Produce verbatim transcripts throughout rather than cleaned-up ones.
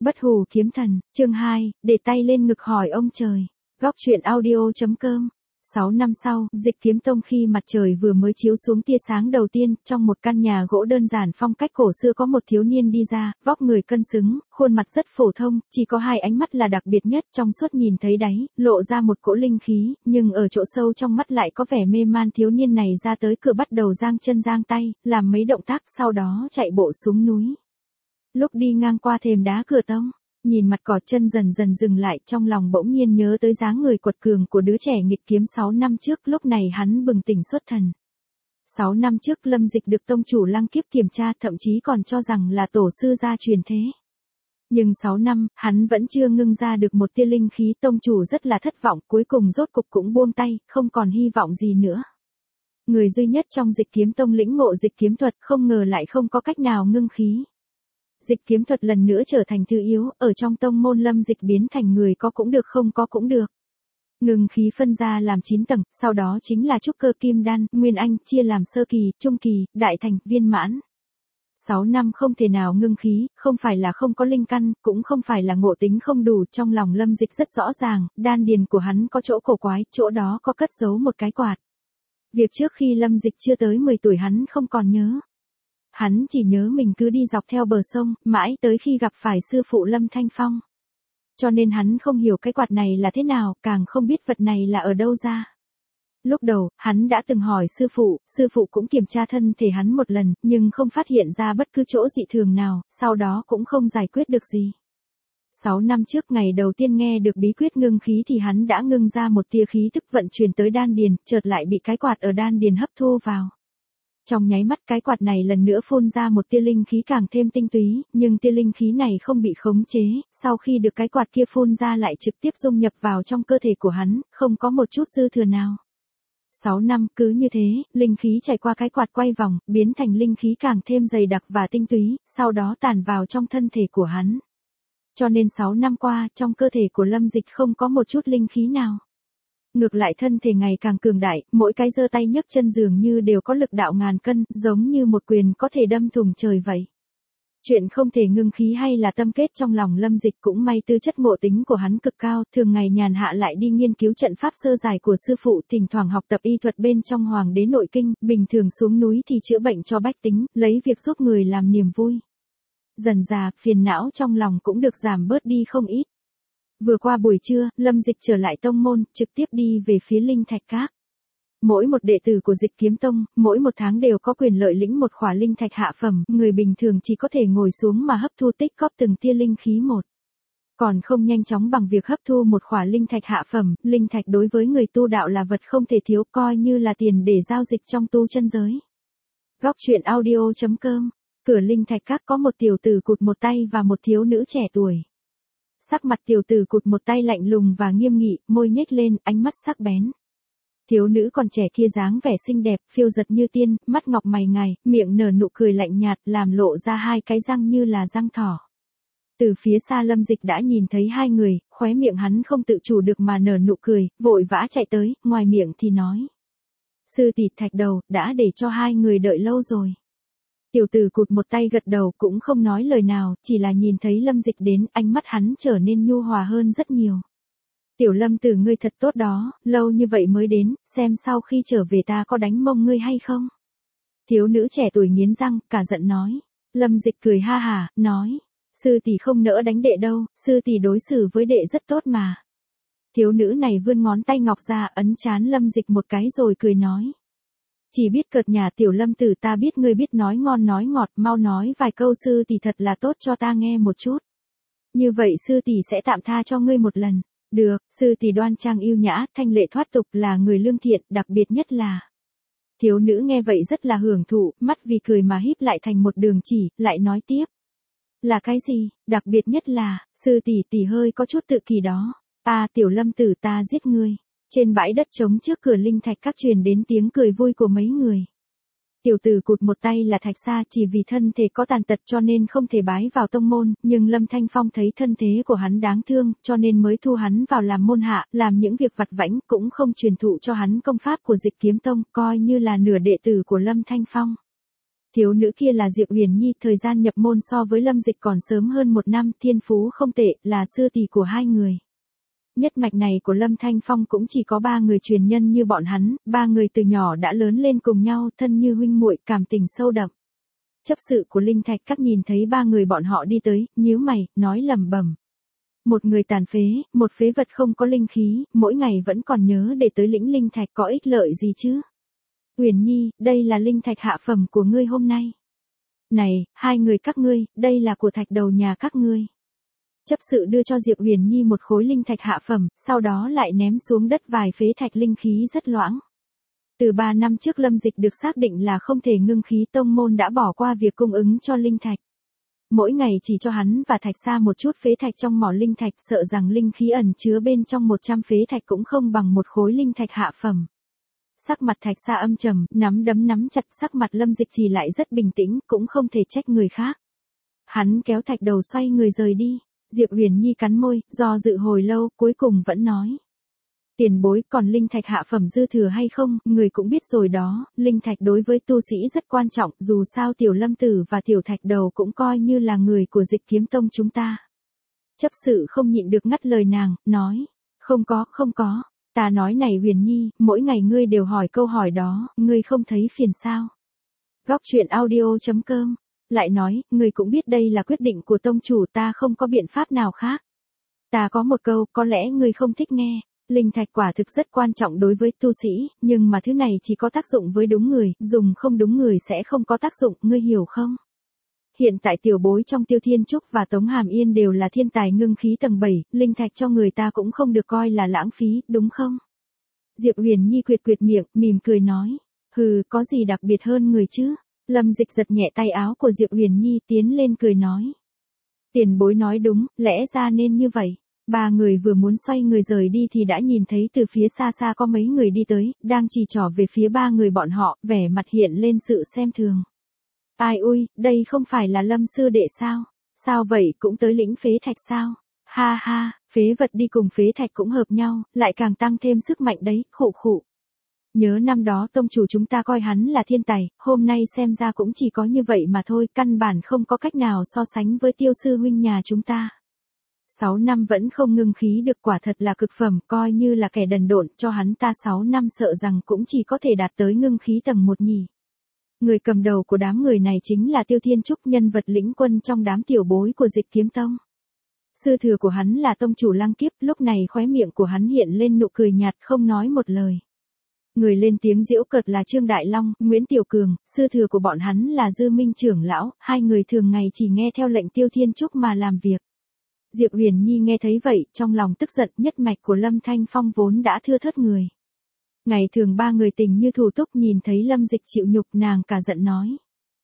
Bất hủ kiếm thần, chương hai, để tay lên ngực hỏi ông trời. Góc truyện audio.com. Sáu năm sau, Dịch Kiếm Tông khi mặt trời vừa mới chiếu xuống tia sáng đầu tiên, trong một căn nhà gỗ đơn giản phong cách cổ xưa có một thiếu niên đi ra, vóc người cân xứng, khuôn mặt rất phổ thông, chỉ có hai ánh mắt là đặc biệt nhất, trong suốt nhìn thấy đáy, lộ ra một cỗ linh khí, nhưng ở chỗ sâu trong mắt lại có vẻ mê man. Thiếu niên này ra tới cửa bắt đầu giang chân giang tay, làm mấy động tác, sau đó chạy bộ xuống núi. Lúc đi ngang qua thềm đá cửa tông, nhìn mặt cỏ chân dần dần dừng lại, trong lòng bỗng nhiên nhớ tới dáng người quật cường của đứa trẻ nghịch kiếm sáu năm trước, lúc này hắn bừng tỉnh xuất thần. Sáu năm trước Lâm Dịch được tông chủ Lăng Kiếp kiểm tra, thậm chí còn cho rằng là tổ sư gia truyền thế. Nhưng sáu năm, hắn vẫn chưa ngưng ra được một tia linh khí, tông chủ rất là thất vọng, cuối cùng rốt cục cũng buông tay, không còn hy vọng gì nữa. Người duy nhất trong Dịch Kiếm Tông lĩnh ngộ dịch kiếm thuật, không ngờ lại không có cách nào ngưng khí. Dịch kiếm thuật lần nữa trở thành thứ yếu, ở trong tông môn Lâm Dịch biến thành người có cũng được không có cũng được. Ngưng khí phân ra làm chín tầng, sau đó chính là trúc cơ kim đan, nguyên anh, chia làm sơ kỳ, trung kỳ, đại thành, viên mãn. Sáu năm không thể nào ngưng khí, không phải là không có linh căn, cũng không phải là ngộ tính không đủ, trong lòng Lâm Dịch rất rõ ràng, đan điền của hắn có chỗ cổ quái, chỗ đó có cất giấu một cái quạt. Việc trước khi Lâm Dịch chưa tới mười tuổi hắn không còn nhớ. Hắn chỉ nhớ mình cứ đi dọc theo bờ sông, mãi tới khi gặp phải sư phụ Lâm Thanh Phong. Cho nên hắn không hiểu cái quạt này là thế nào, càng không biết vật này là ở đâu ra. Lúc đầu, hắn đã từng hỏi sư phụ, sư phụ cũng kiểm tra thân thể hắn một lần, nhưng không phát hiện ra bất cứ chỗ dị thường nào, sau đó cũng không giải quyết được gì. Sáu năm trước ngày đầu tiên nghe được bí quyết ngưng khí thì hắn đã ngưng ra một tia khí tức vận chuyển tới đan điền, chợt lại bị cái quạt ở đan điền hấp thu vào. Trong nháy mắt cái quạt này lần nữa phun ra một tia linh khí càng thêm tinh túy, nhưng tia linh khí này không bị khống chế, sau khi được cái quạt kia phun ra lại trực tiếp dung nhập vào trong cơ thể của hắn, không có một chút dư thừa nào. Sáu năm, cứ như thế, linh khí chảy qua cái quạt quay vòng, biến thành linh khí càng thêm dày đặc và tinh túy, sau đó tản vào trong thân thể của hắn. Cho nên sáu năm qua, trong cơ thể của Lâm Dịch không có một chút linh khí nào. Ngược lại thân thể ngày càng cường đại, mỗi cái giơ tay nhấc chân dường như đều có lực đạo ngàn cân, giống như một quyền có thể đâm thủng trời vậy. Chuyện không thể ngưng khí hay là tâm kết trong lòng Lâm Dịch, cũng may tư chất ngộ tính của hắn cực cao, thường ngày nhàn hạ lại đi nghiên cứu trận pháp sơ giải của sư phụ, thỉnh thoảng học tập y thuật bên trong Hoàng đế nội kinh, bình thường xuống núi thì chữa bệnh cho bách tính, lấy việc giúp người làm niềm vui. Dần dà, phiền não trong lòng cũng được giảm bớt đi không ít. Vừa qua buổi trưa, Lâm Dịch trở lại tông môn, trực tiếp đi về phía Linh Thạch Các. Mỗi một đệ tử của Dịch Kiếm Tông, mỗi một tháng đều có quyền lợi lĩnh một khỏa linh thạch hạ phẩm, người bình thường chỉ có thể ngồi xuống mà hấp thu tích góp từng tia linh khí một. Còn không nhanh chóng bằng việc hấp thu một khỏa linh thạch hạ phẩm, linh thạch đối với người tu đạo là vật không thể thiếu, coi như là tiền để giao dịch trong tu chân giới. Góc truyện audio.com. Cửa Linh Thạch Các có một tiểu tử cụt một tay và một thiếu nữ trẻ tuổi. Sắc mặt tiểu tử cụt một tay lạnh lùng và nghiêm nghị, môi nhếch lên, ánh mắt sắc bén. Thiếu nữ còn trẻ kia dáng vẻ xinh đẹp, phiêu giật như tiên, mắt ngọc mày ngài, miệng nở nụ cười lạnh nhạt, làm lộ ra hai cái răng như là răng thỏ. Từ phía xa Lâm Dịch đã nhìn thấy hai người, khóe miệng hắn không tự chủ được mà nở nụ cười, vội vã chạy tới, ngoài miệng thì nói. Sư tỷ Thạch Đầu, đã để cho hai người đợi lâu rồi. Tiểu tử cụt một tay gật đầu, cũng không nói lời nào, chỉ là nhìn thấy Lâm Dịch đến, ánh mắt hắn trở nên nhu hòa hơn rất nhiều. Tiểu Lâm tử ngươi thật tốt đó, lâu như vậy mới đến, xem sau khi trở về ta có đánh mông ngươi hay không. Thiếu nữ trẻ tuổi nghiến răng, cả giận nói. Lâm Dịch cười ha hả, nói. Sư tỷ không nỡ đánh đệ đâu, sư tỷ đối xử với đệ rất tốt mà. Thiếu nữ này vươn ngón tay ngọc ra, ấn trán Lâm Dịch một cái rồi cười nói. Chỉ biết cợt nhà Tiểu Lâm tử, ta biết ngươi biết nói ngon nói ngọt, mau nói vài câu sư tỷ thật là tốt cho ta nghe một chút. Như vậy sư tỷ sẽ tạm tha cho ngươi một lần. Được, sư tỷ đoan trang yêu nhã, thanh lệ thoát tục, là người lương thiện, đặc biệt nhất là. Thiếu nữ nghe vậy rất là hưởng thụ, mắt vì cười mà híp lại thành một đường chỉ, lại nói tiếp. Là cái gì, đặc biệt nhất là, sư tỷ tỷ hơi có chút tự kỳ đó. À Tiểu Lâm tử, ta giết ngươi. Trên bãi đất trống trước cửa Linh Thạch Các truyền đến tiếng cười vui của mấy người. Tiểu tử cụt một tay là Thạch Sa, chỉ vì thân thể có tàn tật cho nên không thể bái vào tông môn, nhưng Lâm Thanh Phong thấy thân thế của hắn đáng thương, cho nên mới thu hắn vào làm môn hạ, làm những việc vặt vãnh, cũng không truyền thụ cho hắn công pháp của Dịch Kiếm Tông, coi như là nửa đệ tử của Lâm Thanh Phong. Thiếu nữ kia là Diệp Huyền Nhi, thời gian nhập môn so với Lâm Dịch còn sớm hơn một năm, thiên phú không tệ, là sư tỷ của hai người. Nhất mạch này của Lâm Thanh Phong cũng chỉ có ba người truyền nhân như bọn hắn, ba người từ nhỏ đã lớn lên cùng nhau, thân như huynh muội, cảm tình sâu đậm. Chấp sự của Linh Thạch Các nhìn thấy ba người bọn họ đi tới, nhíu mày, nói lẩm bẩm. Một người tàn phế, một phế vật không có linh khí, mỗi ngày vẫn còn nhớ để tới lĩnh linh thạch có ích lợi gì chứ? Huyền Nhi, đây là linh thạch hạ phẩm của ngươi hôm nay. Này, hai người các ngươi, đây là của thạch đầu nhà các ngươi. Chấp sự đưa cho Diệp Huyền Nhi một khối linh thạch hạ phẩm, sau đó lại ném xuống đất vài phế thạch linh khí rất loãng. Từ ba năm trước Lâm Dịch được xác định là không thể ngưng khí, tông môn đã bỏ qua việc cung ứng cho linh thạch. Mỗi ngày chỉ cho hắn và Thạch Sa một chút phế thạch trong mỏ linh thạch, sợ rằng linh khí ẩn chứa bên trong một trăm phế thạch cũng không bằng một khối linh thạch hạ phẩm. Sắc mặt Thạch Sa âm trầm, nắm đấm nắm chặt, sắc mặt Lâm Dịch thì lại rất bình tĩnh, cũng không thể trách người khác. Hắn kéo thạch đầu xoay người rời đi. Diệp Huyền Nhi cắn môi, do dự hồi lâu, cuối cùng vẫn nói. Tiền bối, còn linh thạch hạ phẩm dư thừa hay không, người cũng biết rồi đó, linh thạch đối với tu sĩ rất quan trọng, dù sao tiểu Lâm Tử và tiểu Thạch Đầu cũng coi như là người của Dịch Kiếm Tông chúng ta. Chấp sự không nhịn được ngắt lời nàng, nói, không có, không có, ta nói này Huyền Nhi, mỗi ngày ngươi đều hỏi câu hỏi đó, ngươi không thấy phiền sao? Góc truyện audio chấm com lại nói, ngươi cũng biết đây là quyết định của tông chủ, ta không có biện pháp nào khác. Ta có một câu, có lẽ ngươi không thích nghe. Linh thạch quả thực rất quan trọng đối với tu sĩ, nhưng mà thứ này chỉ có tác dụng với đúng người, dùng không đúng người sẽ không có tác dụng, ngươi hiểu không? Hiện tại tiểu bối trong Tiêu Thiên Trúc và Tống Hàm Yên đều là thiên tài ngưng khí tầng bảy, linh thạch cho người ta cũng không được coi là lãng phí, đúng không? Diệp Huyền Nhi quyệt quyệt miệng, mỉm cười nói, hừ, có gì đặc biệt hơn người chứ? Lâm Dịch giật nhẹ tay áo của Diệp Huyền Nhi, tiến lên cười nói. Tiền bối nói đúng, lẽ ra nên như vậy. Ba người vừa muốn xoay người rời đi thì đã nhìn thấy từ phía xa xa có mấy người đi tới, đang chỉ trỏ về phía ba người bọn họ, vẻ mặt hiện lên sự xem thường. Ai ui, đây không phải là Lâm sư đệ sao? Sao vậy, cũng tới lĩnh phế thạch sao? Ha ha, phế vật đi cùng phế thạch cũng hợp nhau, lại càng tăng thêm sức mạnh đấy, khụ khụ. Nhớ năm đó tông chủ chúng ta coi hắn là thiên tài, hôm nay xem ra cũng chỉ có như vậy mà thôi, căn bản không có cách nào so sánh với Tiêu sư huynh nhà chúng ta. Sáu năm vẫn không ngưng khí được, quả thật là cực phẩm, coi như là kẻ đần độn, cho hắn ta sáu năm sợ rằng cũng chỉ có thể đạt tới ngưng khí tầng một nhỉ. Người cầm đầu của đám người này chính là Tiêu Thiên Trúc, nhân vật lĩnh quân trong đám tiểu bối của Dịch Kiếm Tông. Sư thừa của hắn là tông chủ Lăng Kiếp, lúc này khóe miệng của hắn hiện lên nụ cười nhạt, không nói một lời. Người lên tiếng giễu cợt là Trương Đại Long, Nguyễn Tiểu Cường, sư thừa của bọn hắn là Dư Minh trưởng lão, hai người thường ngày chỉ nghe theo lệnh Tiêu Thiên Trúc mà làm việc. Diệp Huyền Nhi nghe thấy vậy, trong lòng tức giận, nhất mạch của Lâm Thanh Phong vốn đã thưa thớt người. Ngày thường ba người tình như thủ túc, nhìn thấy Lâm Dịch chịu nhục, nàng cả giận nói.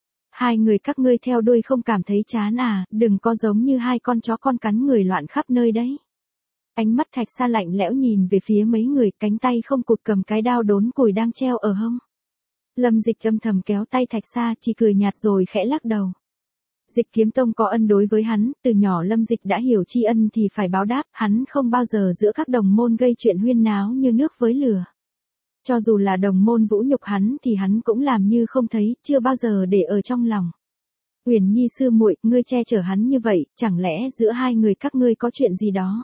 Hai người các ngươi theo đuôi không cảm thấy chán à, đừng có giống như hai con chó con cắn người loạn khắp nơi đấy. Ánh mắt Thạch Sa lạnh lẽo nhìn về phía mấy người, cánh tay không cụt cầm cái đao đốn củi đang treo ở hông. Lâm Dịch âm thầm kéo tay Thạch Sa, chỉ cười nhạt rồi khẽ lắc đầu. Dịch Kiếm Tông có ân đối với hắn, từ nhỏ Lâm Dịch đã hiểu tri ân thì phải báo đáp, hắn không bao giờ giữa các đồng môn gây chuyện huyên náo như nước với lửa. Cho dù là đồng môn vũ nhục hắn thì hắn cũng làm như không thấy, chưa bao giờ để ở trong lòng. Huyền Nhi sư muội, ngươi che chở hắn như vậy, chẳng lẽ giữa hai người các ngươi có chuyện gì đó?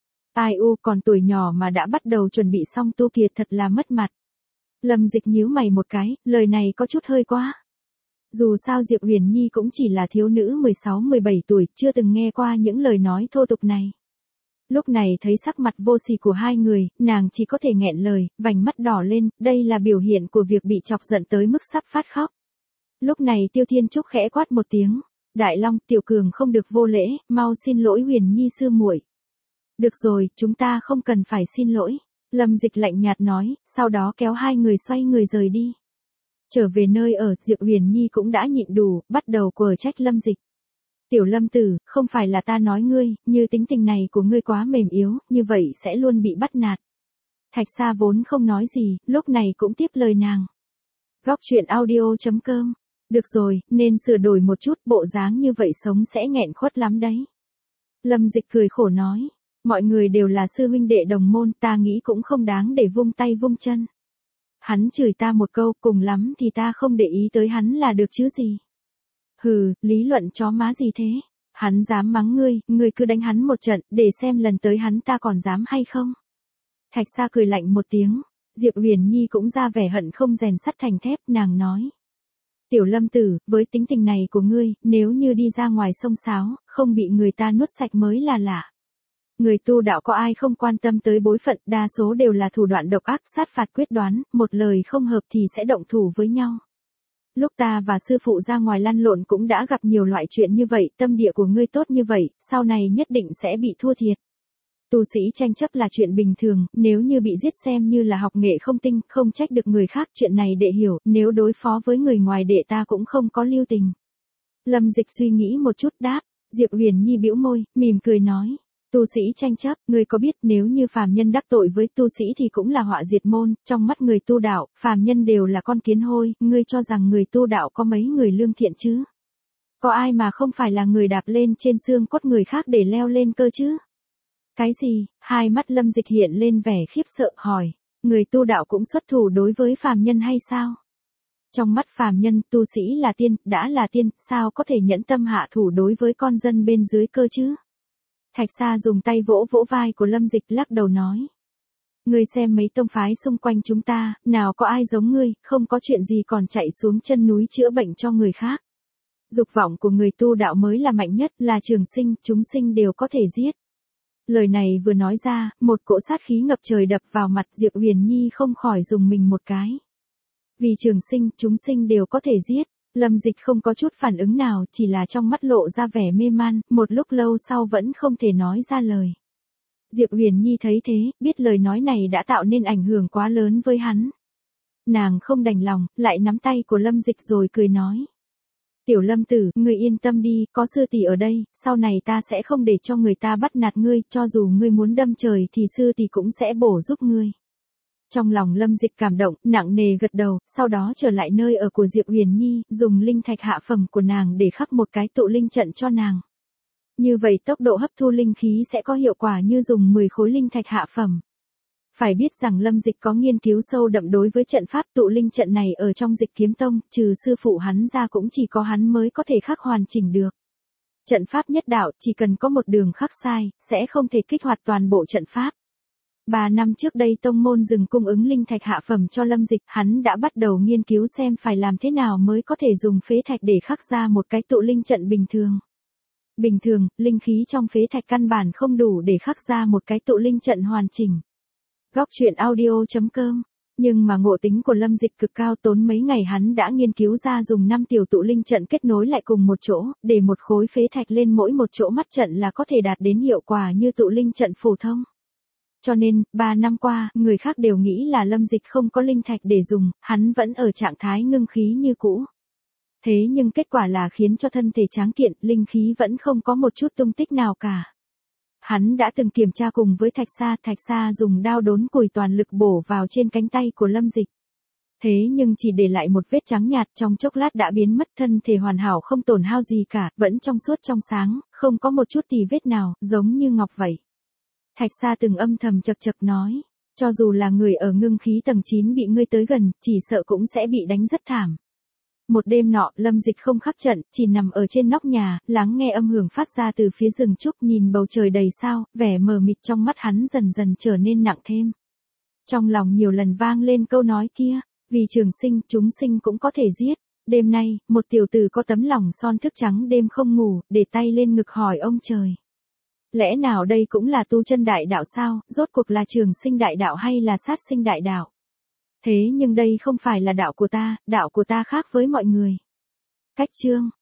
Ai u, còn tuổi nhỏ mà đã bắt đầu chuẩn bị xong tu kiệt, thật là mất mặt. Lâm Dịch nhíu mày một cái, lời này có chút hơi quá. Dù sao Diệp Huyền Nhi cũng chỉ là thiếu nữ mười sáu mười bảy tuổi, chưa từng nghe qua những lời nói thô tục này. Lúc này thấy sắc mặt vô sỉ của hai người, nàng chỉ có thể nghẹn lời, vành mắt đỏ lên, đây là biểu hiện của việc bị chọc giận tới mức sắp phát khóc. Lúc này Tiêu Thiên Trúc khẽ quát một tiếng, Đại Long, Tiểu Cường không được vô lễ, mau xin lỗi Huyền Nhi sư muội. Được rồi, chúng ta không cần phải xin lỗi. Lâm Dịch lạnh nhạt nói, sau đó kéo hai người xoay người rời đi. Trở về nơi ở, Diệp Huyền Nhi cũng đã nhịn đủ, bắt đầu quở trách Lâm Dịch. Tiểu Lâm Tử, không phải là ta nói ngươi, như tính tình này của ngươi quá mềm yếu, như vậy sẽ luôn bị bắt nạt. Thạch Sa vốn không nói gì, lúc này cũng tiếp lời nàng. Góc truyện audio chấm com. Được rồi, nên sửa đổi một chút, bộ dáng như vậy sống sẽ nghẹn khuất lắm đấy. Lâm Dịch cười khổ nói. Mọi người đều là sư huynh đệ đồng môn, ta nghĩ cũng không đáng để vung tay vung chân. Hắn chửi ta một câu, cùng lắm thì ta không để ý tới hắn là được chứ gì. Hừ, lý luận chó má gì thế? Hắn dám mắng ngươi, ngươi cứ đánh hắn một trận, để xem lần tới hắn ta còn dám hay không. Thạch Sa cười lạnh một tiếng, Diệp Huyền Nhi cũng ra vẻ hận không rèn sắt thành thép, nàng nói. Tiểu Lâm tử, với tính tình này của ngươi, nếu như đi ra ngoài sông sáo, không bị người ta nuốt sạch mới là lạ. Người tu đạo có ai không quan tâm tới bối phận, đa số đều là thủ đoạn độc ác, sát phạt quyết đoán, một lời không hợp thì sẽ động thủ với nhau. Lúc ta và sư phụ ra ngoài lăn lộn cũng đã gặp nhiều loại chuyện như vậy, tâm địa của ngươi tốt như vậy, sau này nhất định sẽ bị thua thiệt. Tu sĩ tranh chấp là chuyện bình thường, nếu như bị giết xem như là học nghệ không tinh, không trách được người khác, chuyện này đệ hiểu, nếu đối phó với người ngoài đệ ta cũng không có lưu tình. Lâm Dịch suy nghĩ một chút đáp, Diệp Huyền Nhi bĩu môi, mỉm cười nói. Tu sĩ tranh chấp, ngươi có biết nếu như phàm nhân đắc tội với tu sĩ thì cũng là họa diệt môn, trong mắt người tu đạo, phàm nhân đều là con kiến hôi, ngươi cho rằng người tu đạo có mấy người lương thiện chứ? Có ai mà không phải là người đạp lên trên xương cốt người khác để leo lên cơ chứ? Cái gì? Hai mắt Lâm Dịch hiện lên vẻ khiếp sợ hỏi, người tu đạo cũng xuất thủ đối với phàm nhân hay sao? Trong mắt phàm nhân, tu sĩ là tiên, đã là tiên, sao có thể nhẫn tâm hạ thủ đối với con dân bên dưới cơ chứ? Thạch Sa dùng tay vỗ vỗ vai của Lâm Dịch lắc đầu nói. Ngươi xem mấy tông phái xung quanh chúng ta, nào có ai giống ngươi, không có chuyện gì còn chạy xuống chân núi chữa bệnh cho người khác. Dục vọng của người tu đạo mới là mạnh nhất, là trường sinh, chúng sinh đều có thể giết. Lời này vừa nói ra, một cỗ sát khí ngập trời đập vào mặt Diệp Huyền Nhi không khỏi dùng mình một cái. Vì trường sinh, chúng sinh đều có thể giết. Lâm Dịch không có chút phản ứng nào, chỉ là trong mắt lộ ra vẻ mê man, một lúc lâu sau vẫn không thể nói ra lời. Diệp Huyền Nhi thấy thế, biết lời nói này đã tạo nên ảnh hưởng quá lớn với hắn. Nàng không đành lòng, lại nắm tay của Lâm Dịch rồi cười nói. Tiểu Lâm tử, ngươi yên tâm đi, có sư tỷ ở đây, sau này ta sẽ không để cho người ta bắt nạt ngươi, cho dù ngươi muốn đâm trời thì sư tỷ cũng sẽ bổ giúp ngươi. Trong lòng Lâm Dịch cảm động, nặng nề gật đầu, sau đó trở lại nơi ở của Diệp Huyền Nhi, dùng linh thạch hạ phẩm của nàng để khắc một cái tụ linh trận cho nàng. Như vậy tốc độ hấp thu linh khí sẽ có hiệu quả như dùng mười khối linh thạch hạ phẩm. Phải biết rằng Lâm Dịch có nghiên cứu sâu đậm đối với trận pháp tụ linh trận này ở trong Dịch Kiếm Tông, trừ sư phụ hắn ra cũng chỉ có hắn mới có thể khắc hoàn chỉnh được. Trận pháp nhất đạo, chỉ cần có một đường khắc sai, sẽ không thể kích hoạt toàn bộ trận pháp. Ba năm trước đây tông môn dừng cung ứng linh thạch hạ phẩm cho Lâm Dịch, hắn đã bắt đầu nghiên cứu xem phải làm thế nào mới có thể dùng phế thạch để khắc ra một cái tụ linh trận bình thường. Bình thường, linh khí trong phế thạch căn bản không đủ để khắc ra một cái tụ linh trận hoàn chỉnh. Góc truyện audio chấm com. Nhưng mà ngộ tính của Lâm Dịch cực cao, tốn mấy ngày hắn đã nghiên cứu ra dùng năm tiểu tụ linh trận kết nối lại cùng một chỗ, để một khối phế thạch lên mỗi một chỗ mắt trận là có thể đạt đến hiệu quả như tụ linh trận phổ thông. Cho nên, ba năm qua, người khác đều nghĩ là Lâm Dịch không có linh thạch để dùng, hắn vẫn ở trạng thái ngưng khí như cũ. Thế nhưng kết quả là khiến cho thân thể tráng kiện, linh khí vẫn không có một chút tung tích nào cả. Hắn đã từng kiểm tra cùng với Thạch Sa, Thạch Sa dùng đao đốn củi toàn lực bổ vào trên cánh tay của Lâm Dịch. Thế nhưng chỉ để lại một vết trắng nhạt, trong chốc lát đã biến mất, thân thể hoàn hảo không tổn hao gì cả, vẫn trong suốt trong sáng, không có một chút tì vết nào, giống như ngọc vậy. Thạch Sa từng âm thầm chậc chậc nói, cho dù là người ở ngưng khí tầng chín bị ngươi tới gần, chỉ sợ cũng sẽ bị đánh rất thảm. Một đêm nọ, Lâm Dịch không khắc trận, chỉ nằm ở trên nóc nhà, lắng nghe âm hưởng phát ra từ phía rừng trúc, nhìn bầu trời đầy sao, vẻ mờ mịt trong mắt hắn dần dần trở nên nặng thêm. Trong lòng nhiều lần vang lên câu nói kia, vì trường sinh, chúng sinh cũng có thể giết. Đêm nay, một tiểu tử có tấm lòng son thức trắng đêm không ngủ, để tay lên ngực hỏi ông trời. Lẽ nào đây cũng là tu chân đại đạo sao, rốt cuộc là trường sinh đại đạo hay là sát sinh đại đạo? Thế nhưng đây không phải là đạo của ta, đạo của ta khác với mọi người. Cách chương